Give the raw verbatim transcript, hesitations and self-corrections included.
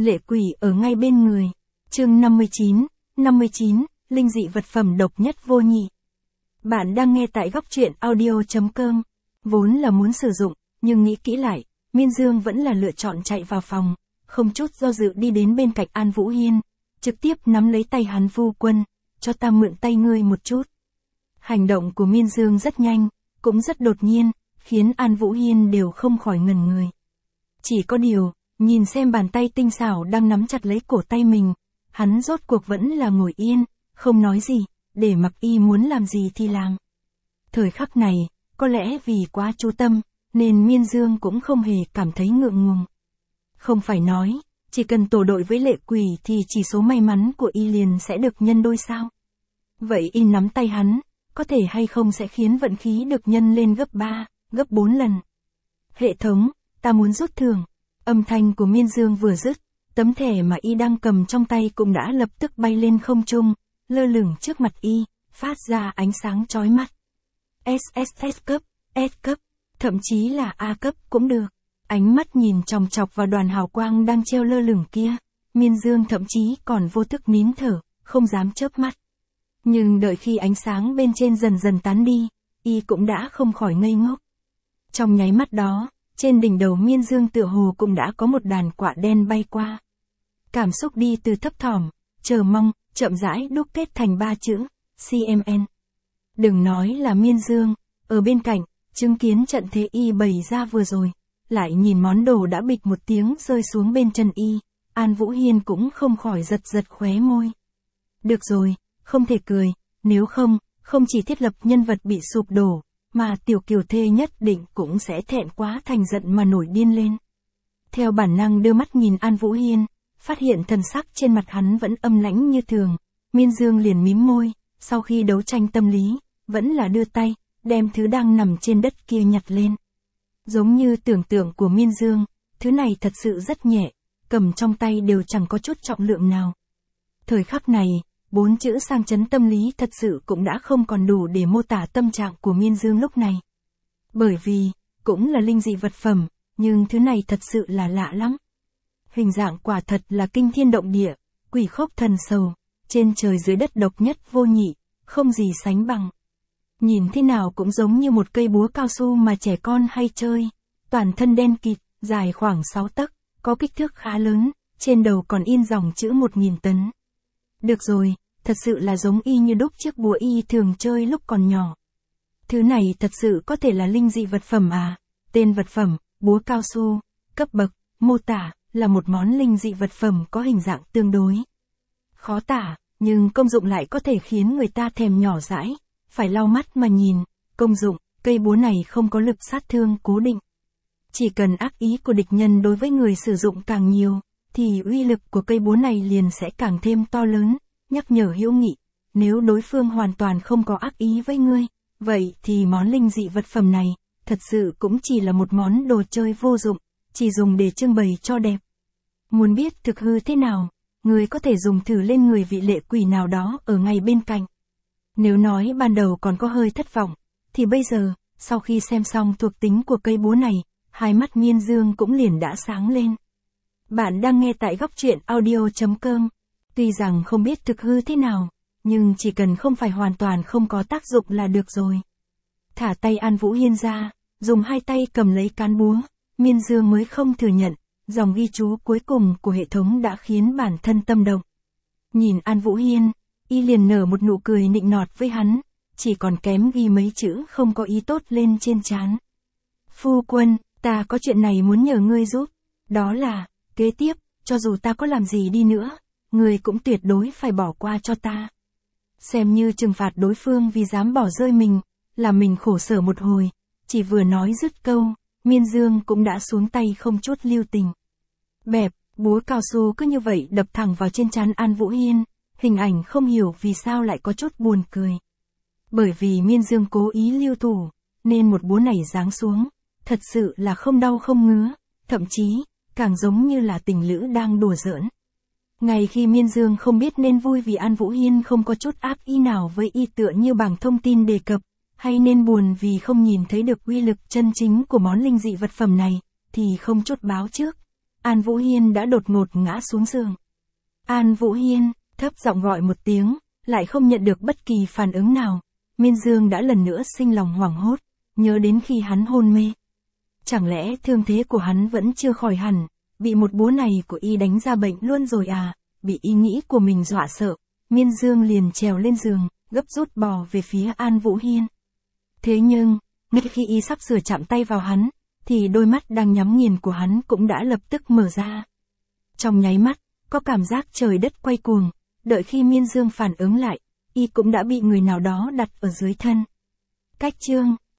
lệ quỷ ở ngay bên người. Chương năm mươi chín, năm mươi chín, linh dị vật phẩm độc nhất vô nhị. Bạn đang nghe tại góc truyện audio chấm com. Vốn là muốn sử dụng, nhưng nghĩ kỹ lại, Miên Dương vẫn là lựa chọn chạy vào phòng, không chút do dự đi đến bên cạnh An Vũ Hiên, trực tiếp nắm lấy tay hắn. Phu quân, cho ta mượn tay ngươi một chút. Hành động của Miên Dương rất nhanh, cũng rất đột nhiên, khiến An Vũ Hiên đều không khỏi ngẩn người. Chỉ có điều, nhìn xem bàn tay tinh xảo đang nắm chặt lấy cổ tay mình, hắn rốt cuộc vẫn là ngồi yên, không nói gì, để mặc y muốn làm gì thì làm. Thời khắc này, có lẽ vì quá chú tâm, nên Miên Dương cũng không hề cảm thấy ngượng ngùng. Không phải nói, chỉ cần tổ đội với lệ quỷ thì chỉ số may mắn của y liền sẽ được nhân đôi sao? Vậy y nắm tay hắn, có thể hay không sẽ khiến vận khí được nhân lên gấp ba, gấp bốn lần. Hệ thống, ta muốn rút thưởng. Âm thanh của Miên Dương vừa dứt, tấm thẻ mà y đang cầm trong tay cũng đã lập tức bay lên không trung, lơ lửng trước mặt y, phát ra ánh sáng chói mắt. ét ét ét cấp, S cấp, thậm chí là A cấp cũng được. Ánh mắt nhìn chòng chọc vào đoàn hào quang đang treo lơ lửng kia, Miên Dương thậm chí còn vô thức nín thở, không dám chớp mắt. Nhưng đợi khi ánh sáng bên trên dần dần tán đi, y cũng đã không khỏi ngây ngốc. Trong nháy mắt đó, trên đỉnh đầu Miên Dương tựa hồ cũng đã có một đàn quạ đen bay qua. Cảm xúc đi từ thấp thỏm, chờ mong, chậm rãi đúc kết thành ba chữ, xê em en. Đừng nói là Miên Dương, ở bên cạnh, chứng kiến trận thế y bày ra vừa rồi, lại nhìn món đồ đã bịch một tiếng rơi xuống bên chân y, An Vũ Hiên cũng không khỏi giật giật khóe môi. Được rồi, không thể cười, nếu không, không chỉ thiết lập nhân vật bị sụp đổ, mà tiểu kiều thê nhất định cũng sẽ thẹn quá thành giận mà nổi điên lên. Theo bản năng đưa mắt nhìn An Vũ Hiên, phát hiện thần sắc trên mặt hắn vẫn âm lãnh như thường, Miên Dương liền mím môi, sau khi đấu tranh tâm lý, vẫn là đưa tay, đem thứ đang nằm trên đất kia nhặt lên. Giống như tưởng tượng của Miên Dương, thứ này thật sự rất nhẹ, cầm trong tay đều chẳng có chút trọng lượng nào. Thời khắc này, bốn chữ sang chấn tâm lý thật sự cũng đã không còn đủ để mô tả tâm trạng của Miên Dương lúc này. Bởi vì, cũng là linh dị vật phẩm, nhưng thứ này thật sự là lạ lắm. Hình dạng quả thật là kinh thiên động địa, quỷ khốc thần sầu, trên trời dưới đất độc nhất vô nhị, không gì sánh bằng. Nhìn thế nào cũng giống như một cây búa cao su mà trẻ con hay chơi, toàn thân đen kịt, dài khoảng sáu tấc, có kích thước khá lớn, trên đầu còn in dòng chữ một nghìn tấn. Được rồi, thật sự là giống y như đúc chiếc búa y thường chơi lúc còn nhỏ. Thứ này thật sự có thể là linh dị vật phẩm à? Tên vật phẩm, búa cao su, cấp bậc, mô tả, là một món linh dị vật phẩm có hình dạng tương đối khó tả, nhưng công dụng lại có thể khiến người ta thèm nhỏ dãi, phải lau mắt mà nhìn. Công dụng, cây búa này không có lực sát thương cố định. Chỉ cần ác ý của địch nhân đối với người sử dụng càng nhiều, thì uy lực của cây búa này liền sẽ càng thêm to lớn, nhắc nhở hữu nghị. Nếu đối phương hoàn toàn không có ác ý với ngươi, vậy thì món linh dị vật phẩm này, thật sự cũng chỉ là một món đồ chơi vô dụng, chỉ dùng để trưng bày cho đẹp. Muốn biết thực hư thế nào, ngươi có thể dùng thử lên người vị lệ quỷ nào đó ở ngay bên cạnh. Nếu nói ban đầu còn có hơi thất vọng, thì bây giờ, sau khi xem xong thuộc tính của cây búa này, hai mắt Miên Dương cũng liền đã sáng lên. Bạn đang nghe tại góc truyện audio chấm com. Tuy rằng không biết thực hư thế nào, nhưng chỉ cần không phải hoàn toàn không có tác dụng là được rồi. Thả tay An Vũ Hiên ra, dùng hai tay cầm lấy cán búa, Miên Dương mới không thừa nhận, dòng ghi chú cuối cùng của hệ thống đã khiến bản thân tâm động. Nhìn An Vũ Hiên, y liền nở một nụ cười nịnh nọt với hắn, chỉ còn kém ghi mấy chữ không có ý tốt lên trên trán. Phu quân, ta có chuyện này muốn nhờ ngươi giúp, đó là, kế tiếp, cho dù ta có làm gì đi nữa, ngươi cũng tuyệt đối phải bỏ qua cho ta. Xem như trừng phạt đối phương vì dám bỏ rơi mình, làm mình khổ sở một hồi, chỉ vừa nói dứt câu, Miên Dương cũng đã xuống tay không chút lưu tình. Bẹp, búa cao su cứ như vậy đập thẳng vào trên trán An Vũ Hiên, hình ảnh không hiểu vì sao lại có chút buồn cười. Bởi vì Miên Dương cố ý lưu thủ, nên một búa này giáng xuống, thật sự là không đau không ngứa, thậm chí, càng giống như là tình lữ đang đùa giỡn. Ngay khi Miên Dương không biết nên vui vì An Vũ Hiên không có chút ác ý nào với y tựa như bảng thông tin đề cập, hay nên buồn vì không nhìn thấy được uy lực chân chính của món linh dị vật phẩm này, thì không chút báo trước, An Vũ Hiên đã đột ngột ngã xuống giường. An Vũ Hiên, thấp giọng gọi một tiếng, lại không nhận được bất kỳ phản ứng nào. Miên Dương đã lần nữa sinh lòng hoảng hốt, nhớ đến khi hắn hôn mê. Chẳng lẽ thương thế của hắn vẫn chưa khỏi hẳn, bị một búa này của y đánh ra bệnh luôn rồi à, bị ý nghĩ của mình dọa sợ. Miên Dương liền trèo lên giường, gấp rút bò về phía An Vũ Hiên. Thế nhưng, ngay khi y sắp sửa chạm tay vào hắn, thì đôi mắt đang nhắm nghiền của hắn cũng đã lập tức mở ra. Trong nháy mắt, có cảm giác trời đất quay cuồng, đợi khi Miên Dương phản ứng lại, y cũng đã bị người nào đó đặt ở dưới thân. Cách chương